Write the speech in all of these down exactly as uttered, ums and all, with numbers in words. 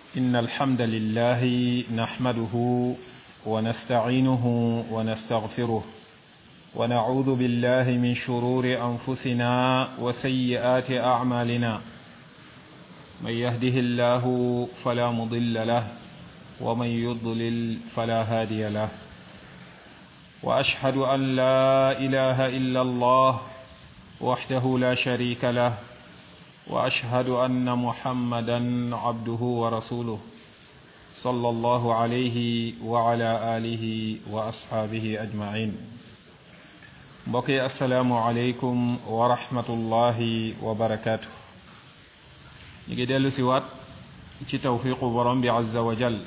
إن الحمد لله نحمده ونستعينه ونستغفره ونعوذ بالله من شرور أنفسنا وسيئات أعمالنا من يهده الله فلا مضل له ومن يضلل فلا هادي له وأشهد أن لا إله إلا الله وحده لا شريك له وأشهد أن محمدا عبده ورسوله صلى الله عليه وعلى آله وأصحابه أجمعين بقي السلام عليكم ورحمة الله وبركاته نيجي ديلو سيوات ci tawfiqu borom bi azza wa jall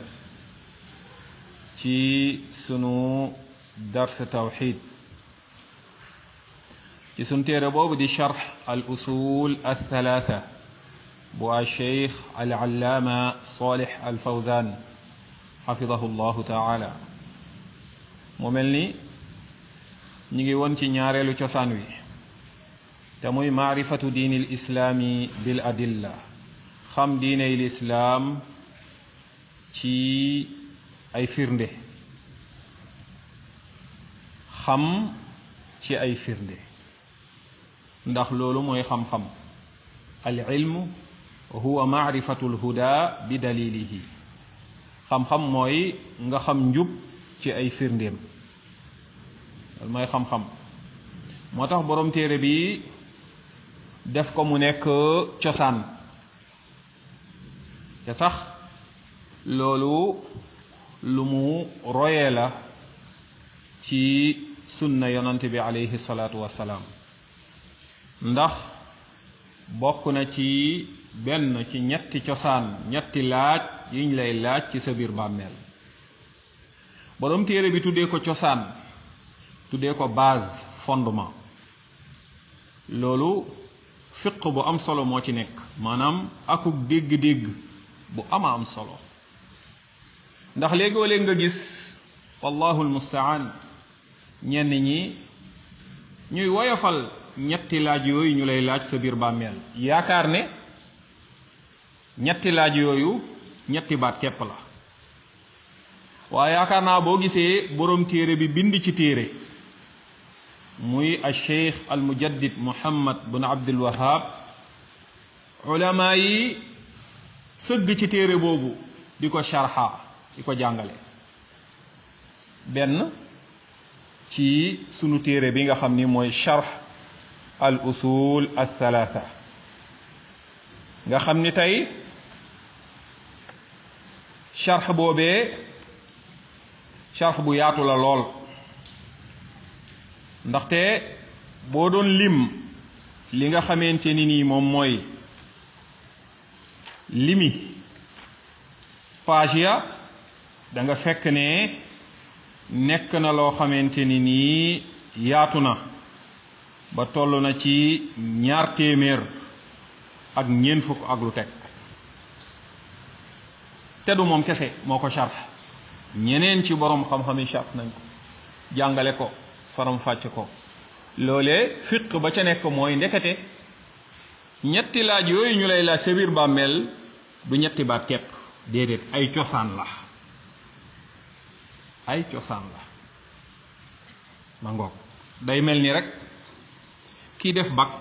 ci sunu dars tawhid ci sun téere boobu di sharh al usul al thalatha bu al sheikh al allama salih al fawzan hafidahu allah taala mu mel ni ñi ngi woon ci ñaareelu cosaan wi te muy maarifatu diini l islaami bil adilla xam diiney lislaam ci ay firnde xam ci ay firnde ndax loolu mooy xam-xam al ilmu huwa maarifatu al huda bi dalilihi xam-xam mooy nga xam njub ci ay firndeem loolu mooy xam-xam moo tax boroom téere bi def ko mu nekk cosaan te sax loolu lu mu royee la ci sunna yonante bi alayhi salaatu wassalaam ndax bokk na ci benn ci ñetti cosaan ñetti laaj yiñ lay laaj ci sa biir bàmmeel boroom téere bi tuddee ko cosaan tuddee ko base fondement loolu fiq bu am solo moo ci nekk maanaam akuk dégg-dégg bu ama am solo ndax léegoo léeg nga gis wallahu almustaan ñenn ñi ñuy woyofal ñetti laaj yooyu ñu lay laaj sa biir bàmmeel yaakaar ne ñetti laaj yooyu ñetti baat képp la waaye yaakaar naa boo gisee boroom téere bi bind ci téere muy al cheikh al mujaddid muhammad bin abdul wahab ulama yi sëgg ci téere boobu di ko sharha di ko jàngale benn ci sunu téere bi nga xam ni mooy sharh al usul al thalatha nga xam ni tey sharh boobee sharh bu yaatu la lool ndaxte boo doon lim li nga xamante ni nii moom mooy limi page ya da nga fekk ne nekk na loo xamante ni nii yaatu na ba toll na ci ñaar téeméer ak ñeent fukk ak lu teg te du moom kese moo ko sharh ñeneen ci boroom xam-xami sharh nañ ko jàngale ko faram fàcc ko loolee fiq ba ca nekk mooy ndekete ñetti laaj yooyu ñu lay laaj sa biir bàmmeel du ñetti baat kepp déedéet ay cosaan la ay cosaan la ma ngoog day mel ni rek kii def bac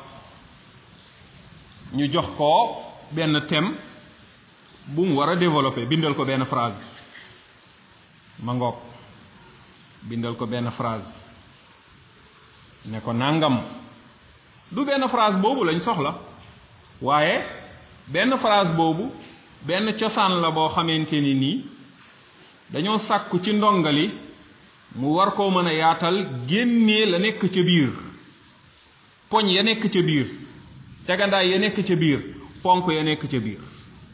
ñu jox ko benn thème bu mu war a développer bindal ko benn phrase ma ngoog bindal ko benn phrase ne ko nangam du benn phrase boobu lañ soxla waaye benn phrase boobu benn cosaan la boo xamante ni nii dañoo sàkku ci ndongali mu war koo mën a yaatal génnee la nekk ca biir poñ ya nekk ca biir tegandaay ya nekk ca biir ponk ya nekk ca biir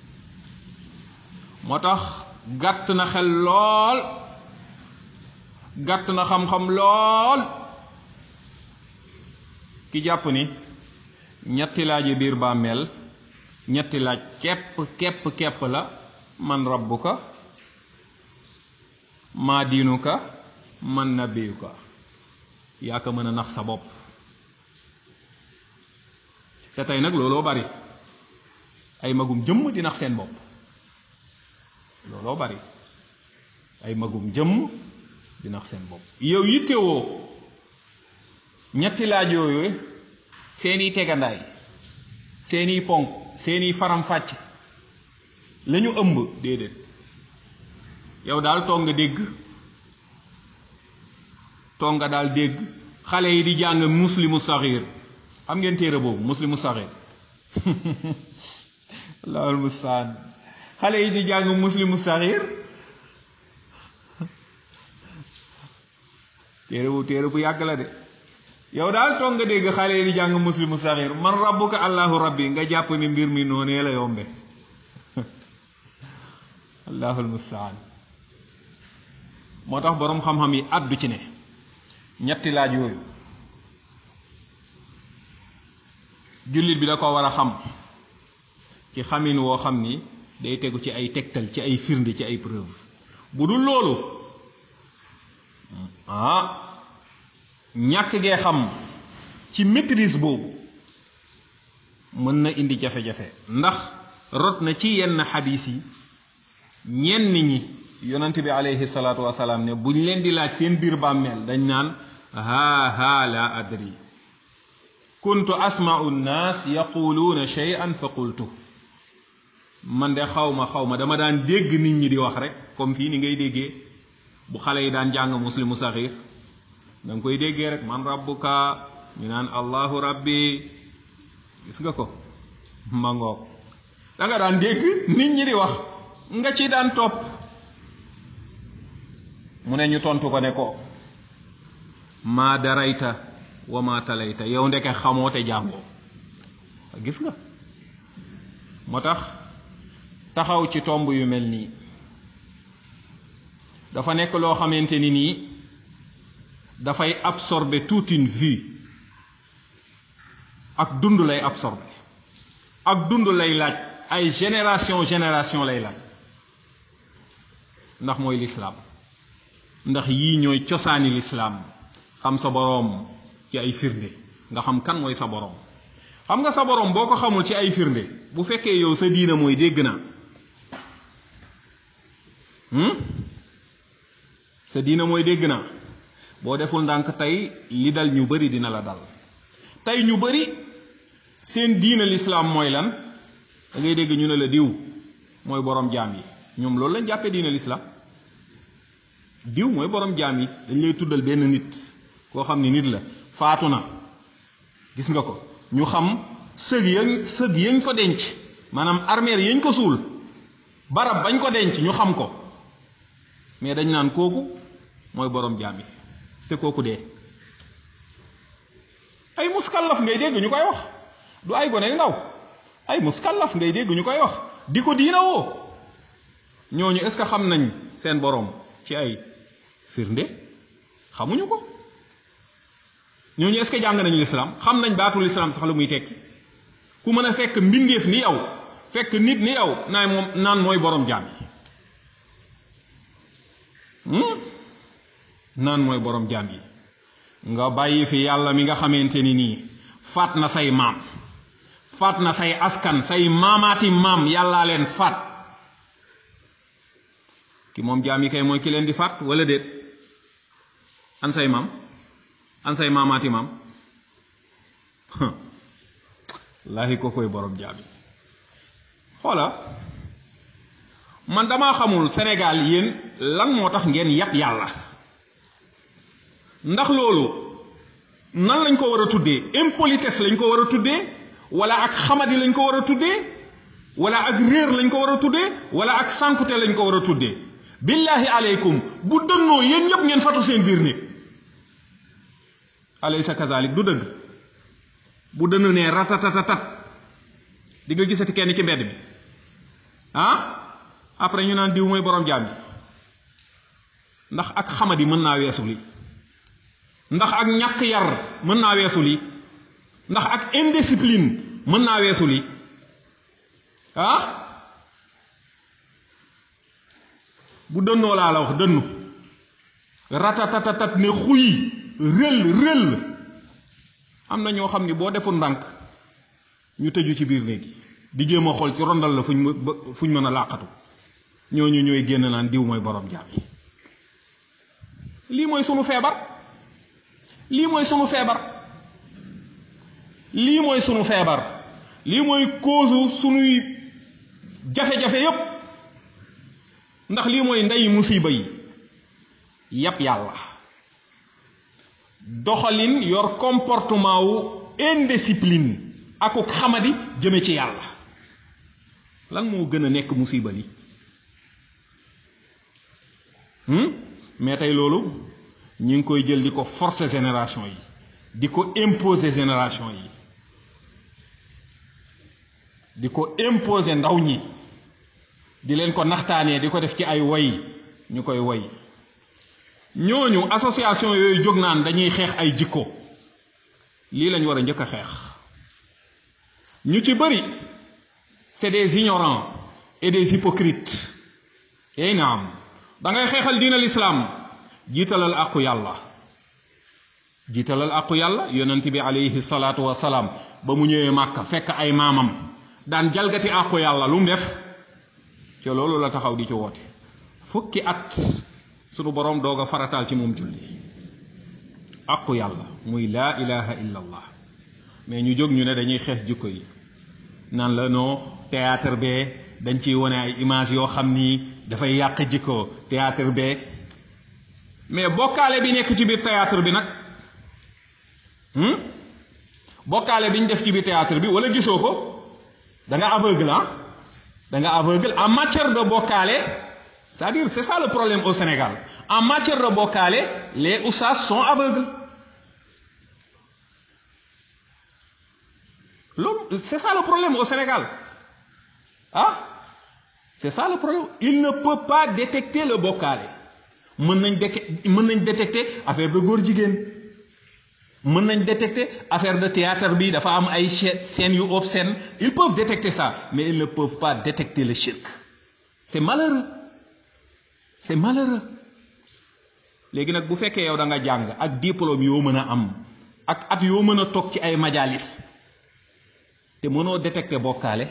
moo tax gàtt na xel lool gàtt na xam-xam lool ki jàpp ni ñetti laaji biir bàmmeel ñetti laaj képp képp képp la man rabbuka maa diinuka man nabiyuka yaa ko mën a nax sa bopp te tey nag looloo bari ay magum jëmm di nax seen bopp looloo bari ay magum jëmm di nax seen bopp. yow yittewoo ñetti laaj yooyu seeni tegandaay seeni ponk seeni faram-fàcc la ñu ëmb déedéet yow daal toog nga dégg toog nga daal dégg xale yi di jàng muslimu saxiir xam ngeen téere boobu muslimu saxiir allahul mustaan xale yi di jàng muslimu saxiir téere bu téere bu yàgg la de yow daal toog nga dégg xale yi di jàng muslimu saxiir man rabbuka allahu rabbi nga jàpp ni mbir mi noonee la yombe allahul mustaan moo tax boroom xam-xam yi àddu ci ne ñetti laaj yooyu jullit bi da ko war a xam ci xamin woo xam ni day tegu ci ay tegtal ci ay firnde ci ay preuve bu dul loolu ah ñàkk gee xam ci maîtrise boobu mën na indi jafe-jafe ndax rot na ci yenn xadiis yi ñenn ñi yonent bi alayhi salaatu wasalaam ne buñ leen di laaj seen biir bàmmeel dañ naan haa haa la adri kuntu asma'u nnaas yaquluuna shay'an fa qultu man de xaw ma xaw ma dama daan dégg nit ñi di wax rek comme fii ni ngay déggee bu xale yi daan jàng muslimu saxiir da nga koy déggee rek man rabbuka ñu naan allahu rabbi gis nga ko mangoog da nga daan dégg nit ñi di wax nga ci daan topp mu ne ñu tontu ko ne ko maa darayta wa maa talayta yow ndeke xamoo te jàngoo gis nga moo tax taxaw ci tomb yu mel nii dafa nekk loo xamante ni nii dafay absorber toute une vie ak dund lay absorber ak dund lay laaj ay génération génération lay laaj ndax mooy lislaam ndax yii ñooy cosaani lislaam xam sa boroom ci ay firnde nga xam kan mooy sa boroom xam nga sa boroom boo ko xamul ci ay firnde bu fekkee yow sa diina mooy dégg naa sa diina mooy dégg naa boo deful ndànk tey li dal ñu bari dina la dal tey ñu bari seen diina lislaam mooy lan da ngay dégg ñu ne la diw mooy boroom jaam yi ñoom loolu lañ jàppee diina lislaam diw mooy boroom jaam yi dañ lay tuddal benn nit koo xam ni nit la faatu na gis nga ko ñu xam sëg yañ sëg yañ ko denc maanaam armeer yañ ko suul barab bañ ko denc ñu xam ko mais dañ naan kooku mooy boroom jaam yi te kooku dee ay muskallaf ngay dégg ñu koy wax du ay gone ndaw ay muskallaf ngay dégg ñu koy wax di ko diina woo ñooñu est-ce que xam nañ seen boroom ci ay firnde xamuñu ko ñooñu est-ce que jàng nañu lislaam xam nañ baatul lislaam sax lu muy tekki ku mën a fekk mbindeef ni yow fekk nit ni yow naay moom naan mooy boroom jaam yi naan mooy boroom jaam yi nga bàyyi fi yàlla mi nga xamante ni nii faat na say maam faat na say askan say maamaati maam yàllaa leen faat ki moom jaam yi kay mooy ki leen di faat wala déet an say maam an say maamaati maam wallaahi ko koy boroom jaam yi xoola man damaa xamul Sénégal yéen lan moo tax ngeen yàpp yàlla ndax loolu nan lañ ko war a tuddee impolitesse lañ ko war a tuddee wala ak xamadi lañ ko war a tuddee wala ak réer lañ ko war a tuddee wala ak sànkute lañ ko war a tuddee billahi aleykum bu dënnoo yéen ñëpp ngeen fatu seen biir nit alaysa kazalik du dëgg bu dënn nee ratatatatat di nga gisati kenn ci mbedd bi ah après ñu naan diw mooy boroom jaam yi ndax ak xamadi mën naa weesu lii ndax ak ñàkk yar mën naa weesu lii ndax ak indiscipline mën naa weesu lii ah bu dënnoo laa la wax dënnu ratatatatat ne xuy rëll rëll am na ñoo xam ni boo deful ndànk ñu tëju ci biir néeg di jéem a xool ci rondal la fuñ fuñ mën a làqatu ñooñu ñooy génn naan diw mooy borom jaam yi. lii mooy sunu feebar lii mooy sunu feebar lii mooy sunu feebar lii mooy cause sunuy jafe-jafe yépp ndax lii mooy ndey musiba yi. yàpp yàlla doxalin yor comportement wu indiscipline akuk xamadi jëme ci yàlla lan moo gën a nekk musiba li mais tey loolu ñu ngi koy jël di ko forcer génération yi di ko imposer génération yi di ko imposer ndaw ñi di leen ko naxtaanee di ko def ci ay woy ñu koy woy ñooñu association yooyu jóg naan dañuy xeex ay jikko lii lañ war a njëkk a xeex. ñu ci bëri c'est des ignorants et des hypocrites. ey naam da ngay xeexal diina l'islam jiitalal àqu yàlla jiitalal àqu yàlla yonent bi alayhi salaatu wasalaam ba mu ñëwee Màkka fekk ay maamam daan jalgati àqu yàlla lu mu def ci loolu la taxaw di ci woote fukki at sunu boroom doog a farataal ci moom julli àqu yàlla muy laa ilaha illa allah mais ñu jóg ñu ne dañuy xeex jikko yi naan la noo théâtre bee dañ ciy wone ay image yoo xam ni dafay yàq jikko théâtre bee mais bokkaale bi nekk ci biir théâtre bi nag bokkaale bi ñu def ci biir théâtre bi wala gisoo ko da nga aveugle ah da nga aveugle en matière de bokkaale. C'est-à-dire, c'est ça le problème au Sénégal. En matière de bokkaale, les oussas sont aveugles. C'est ça le problème au Sénégal. Ah? C'est ça le problème. Il ne peut pas détecter le bokkaale. Mën nañ mën nañ détecter affaire de góor jigéen. Mën nañ détecter affaire de théâtre bi dafa am ay scènes yu obscènes. Ils peuvent détecter ça, mais ils ne peuvent pas détecter le shirk. C'est malheureux. C'est malheureux. léegi nag bu fekkee yow da nga jàng ak diplôme yoo mën a am ak at yoo mën a toog ci ay majalis te mënoo détecter bokkaale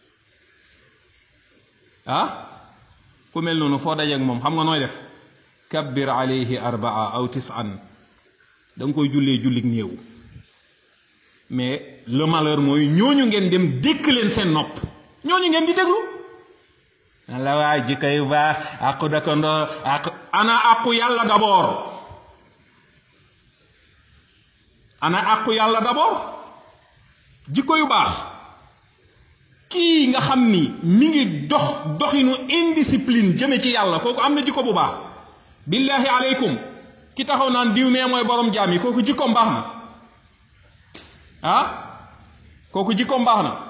ah ku mel noonu foo dajeek moom xam nga nooy def kabbir alayhi arbaa aw tisan da nga koy jullee jullik néew. mais le malheur mooy ñooñu ngeen dem dékk leen seen nopp ñooñu ngeen di déglu la waay jikko yu baax àqu dëkkandoo àqu ana àqu yàlla d'abord ana àqu yàlla d'abord jikko yu baax kii nga xam ni mi ngi dox doxinu indiscipline jëme ci yàlla kooku am na jikko bu baax billahi aleykum ki taxaw naan diw mee mooy borom jaam yi kooku jikkoom baax na ah kooku jikkoom baax na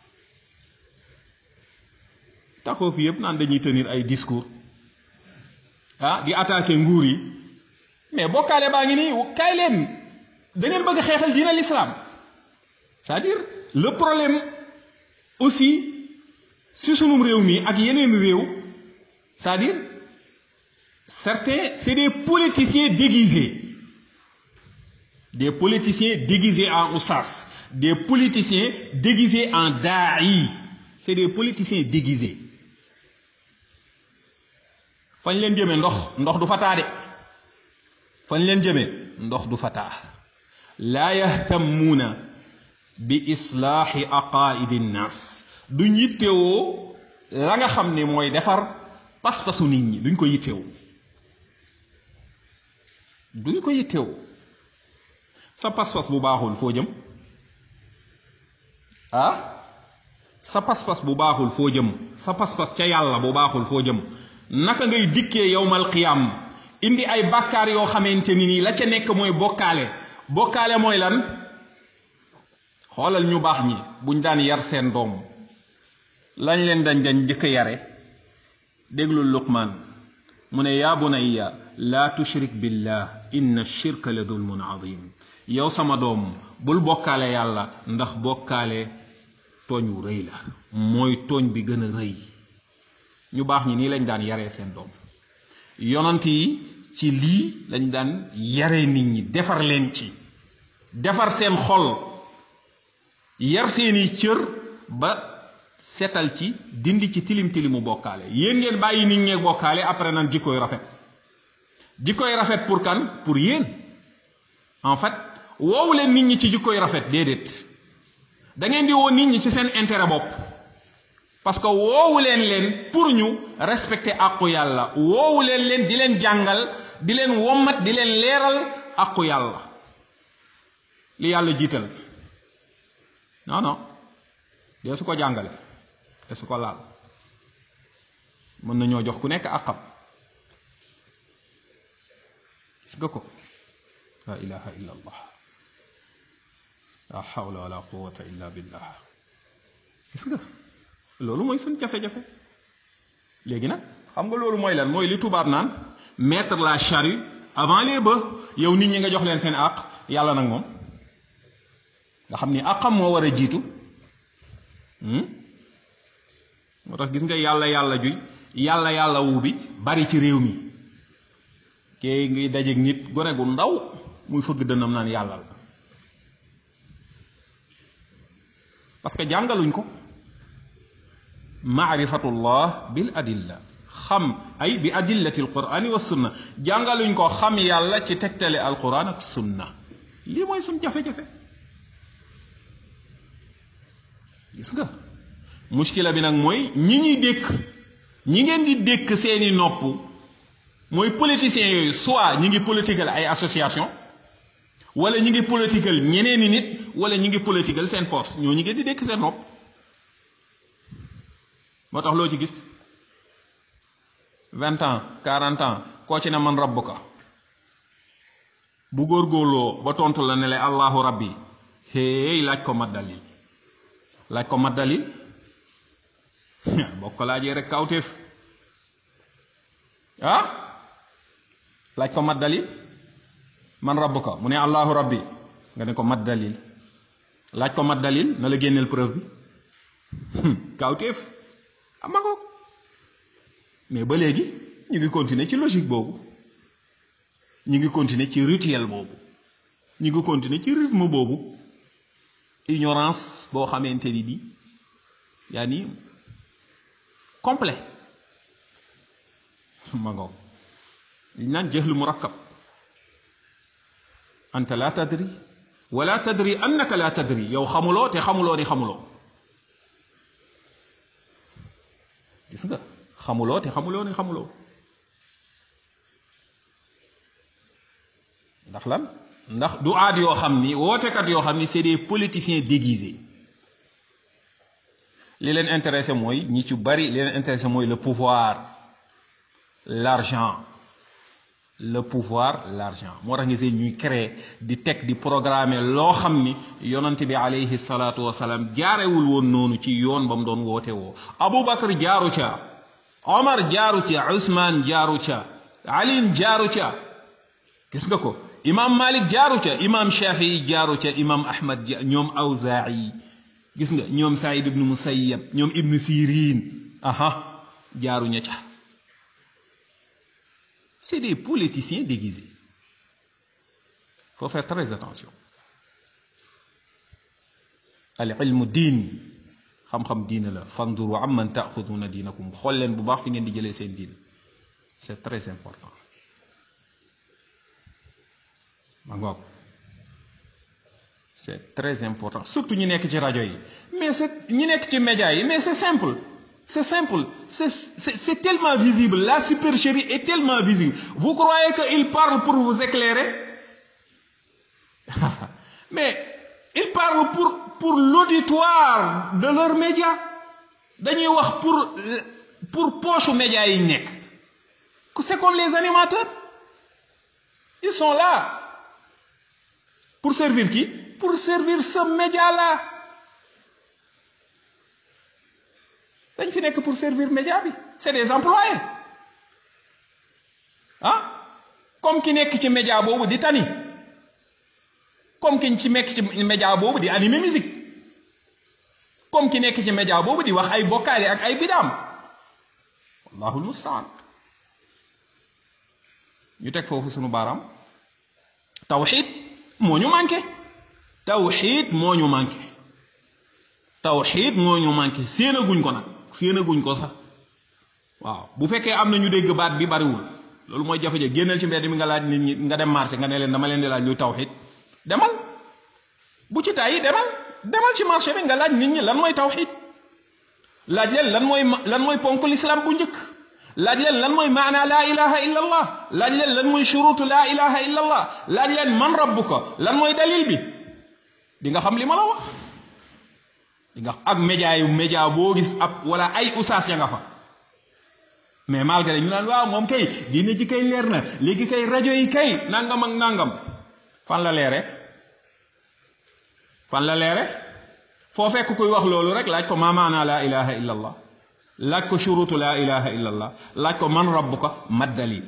taxoo fi yëpp naan dañuy tenir ay discours ah di attaquer nguur yi mais bokkaale baa ngi nii kaay leen da ngeen bëgg xeexal diina l'islam c'est-à-dire le problème aussi si sunum réew mi ak yeneen réew c'est-à-dire certains c'est des politiciens déguisés des politiciens déguisés en oussas des politiciens déguisés en da'i c'est des politiciens déguisés fañ leen jëme ndox ndox du fataa de fañ leen jëme ndox du fataa laa yahtammuuna bi islaahi aqaidi nnaas duñ yittewoo la nga xam ne mooy defar pas-pasu nit ñi duñ ko yittewoo duñ ko yittewoo sa pas-pas bu baaxul foo jëm ah sa pas-pas bu baaxul foo jëm sa pas-pas ca yàlla bu baaxul foo jëm naka ngay dikkee yowmal qiyaam indi ay bàkkaar yoo xamante ni nii la ca nekk mooy bokkaale bokkaale mooy lan xoolal ñu baax ñi buñ daan yar seen doom lañ leen dañ dañ njëkk a yare déglul Luqmaan mu ne yaa bunayya laa tushrik billah inna shirka la dulmun azim yow sama doom bul bokkaale yàlla ndax bokkaale tooñ wu rëy la mooy tooñ bi gën a rëy ñu baax ñi nii lañ daan yaree seen doom yonant yi ci lii lañ daan yaree nit ñi defar leen ci defar seen xol yar seeni cër ba setal ci dindi ci tilim tilimu bokkaale yéen ngeen bàyyi nit ñeeg bokkaale après nan jikkoy rafet jikkoy rafet pour kan pour yéen en fait woowu leen nit ñi ci jikkoy rafet déedéet da ngeen di woo nit ñi ci seen intérêt bopp parce que woowu leen leen pour ñu respecter àqu yàlla woowu leen leen di leen jàngal di leen wommat di leen leeral àqu yàlla li yàlla jiital non non dee su ko jàngale te su ko laal mën nañoo jox ku nekk àqam gis nga ko la ilaha illa allah la hawla wala quwwata illa billah gis nga loolu mooy suñ jafe-jafe léegi nag xam nga loolu mooy lan mooy li tubaab naan mettre la charrue avant les bœufs yow nit ñi nga jox leen seen àq yàlla nag moom nga xam ni àqam moo war a jiitu moo tax gis nga yàlla yàlla juy yàlla yàlla wu bi bari ci réew mi kee ngi dajeeg nit gone gu ndaw muy fëgg dënam naan yàlla la parce que jàngaluñ ko maarifatullah bil adilla xam ay bi adillati alqurani wa sunna jàngaluñ ko xam yàlla ci tegtale alquran ak sunna lii mooy suñ jafe-jafe gis nga muskila bi nag mooy ñi ñuy dékk ñi ngeen di dékk seeni nopp mooy politiciens yooyu soit ñi ngi political ay association wala ñi ngi political ñeneeni nit wala ñi ngi political seen poste ñoo ñi ngeen di dékk seen nopp moo tax loo ci gis vingt ans quarante ans koo ci ne man rabbuka bu góorgóorloo ba tontu la ne la allahu rabbi hey laaj ko ma dalil laaj ko ma dalil boo ko laajee rek kawteef ah laaj ko ma dalil man rabbuka mu ne allahu rabbi nga ne ko ma dalil laaj ko ma dalil na la génneel preuve bi kawteef ama ko mais ba léegi ñu ngi continuer ci logique boobu ñu ngi continuer ci rituel boobu ñu ngi continuer ci rythme boobu ignorance boo xamante ni bi yaa ni complet ma ngoog liñ naan jahlu murakkab anta la tadri wala tadri annaka la tadri yow xamuloo te xamuloo ni xamuloo gis nga xamuloo te xamuloo ni xamuloo ndax lan ndax du aad yoo xam ni wootekat yoo xam ni c'est des politiciens déguisés li leen intéressé mooy ñi ci bari li leen intéressé mooy le pouvoir l'argent le pouvoir l'argent moo tax nga seen ñuy créer di teg di programmer loo xam ni yonante bi alayhi salaatu wasalaam jaarewul woon noonu ci yoon ba mu doon woote woo Aboubacar jaaru ca Omar jaaru ca Ousmane jaaru ca Ali jaaru ca gis nga ko imam Malik jaaru ca imam Shafii jaaru ca imam Ahmad ñoom Awzaa'i gis nga ñoom Saïd ibn Musayyab ñoom Ibn Sirin aha jaaru ña ca c'est des politiciens déguisés faut faire très attention al ilmu diin xam-xam diina la fanduru amman taaxuduna diinakum xool leen bu baax fi ngeen di jëlee seen diin c'est très important ma ngoog c'est très important surtout ñi nekk ci rajo yi mais c'est ñi nekk ci média yi mais c'est simple c'est simple c'est c'est c'est tellement visible la supercherie est tellement visible vous croyez qu'ils parlent pour vous éclairer mais ils parlent pour pour l'auditoire de leurs médias dañuy wax pour pour poche médias yi nekk c'est comme les animateurs ils sont là pour servir qui pour servir ce média-là dañ fi nekk pour servir média bi c'est des employés ah comme ki nekk ci média boobu di tani comme ki ci nekk ci média boobu di animer musique comme ki nekk ci média boobu di wax ay bokkaale ak ay bidaam wallahul mustaan ñu teg foofu sunu baaraam tawxiid moo ñu manqué tawxiid moo ñu manqué tawxiid moo ñu manqué séenaguñ ko nag séenaguñ ko sax waaw bu fekkee am na ñu dégg baat bi bariwul loolu mooy jafe-jafe génnal ci mbedd mi nga laaj nit ñi nga dem marché nga ne leen dama leen di laaj luy tawxiid demal bu ci tàyyi demal demal ci marché bi nga laaj nit ñi lan mooy tawxiid laaj leen lan mooy lan mooy ponk l'islam bu njëkk laaj leen lan mooy maana laa ilaha illa allah laaj leen lan mooy shurutu laa ilaha illa allah laaj leen man rabbuka lan mooy dalil bi di nga xam li ma la wax di nga ak média yu média boo gis ab wala ay usaas ya nga fa mais malgré ñu naan waaw moom kay diine ji kay leer na léegi kay rajo yi kay nangam ak nangam fan la leere fan la leere foo fekk kuy wax loolu rek laaj ko ma maana laa ilaha illa allah laaj ko shurutu laa ilaha illa allah laaj ko man rabbuka mad dalil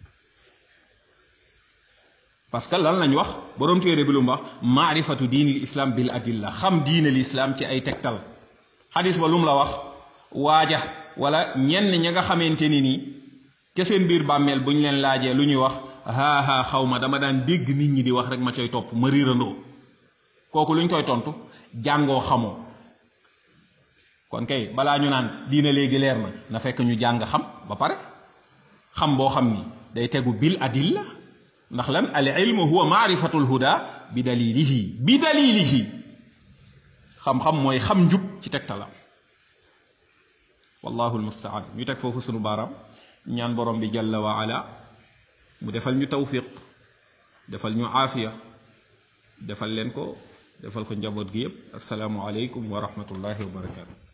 parce que lan lañ wax borom téere bi lu mu wax maarifatu diinil islam bil adilla xam diine l'islam ci ay tegtal xadis ba lu mu la wax waaja wala ñenn ña nga xamante ni nii ke seen biir bàmmeel bu ñu leen laajee lu ñuy wax haa haa xaw ma dama daan dégg nit ñi di wax rek ma cay topp ma riirandoo kooku lu ñu koy tontu jàngoo xamoo kon kay balaa ñu naan diine léegi leer na na fekk ñu jàng xam ba pare xam boo xam ni day tegu bil adilla ndax lan al ilmu huwa maarifatul huda bi dalilihi bi dalilihi xam-xam mooy xam njub ci tegtalam wallahu almustaan ñu teg foofu sunu baaraam ñaan borom bi jalla wa ala mu defal ñu tawfiq defal ñu aafiya defal leen ko defal ko njaboot gi yépp assalaamu aleykum wa rahmatullahi wa barakatuh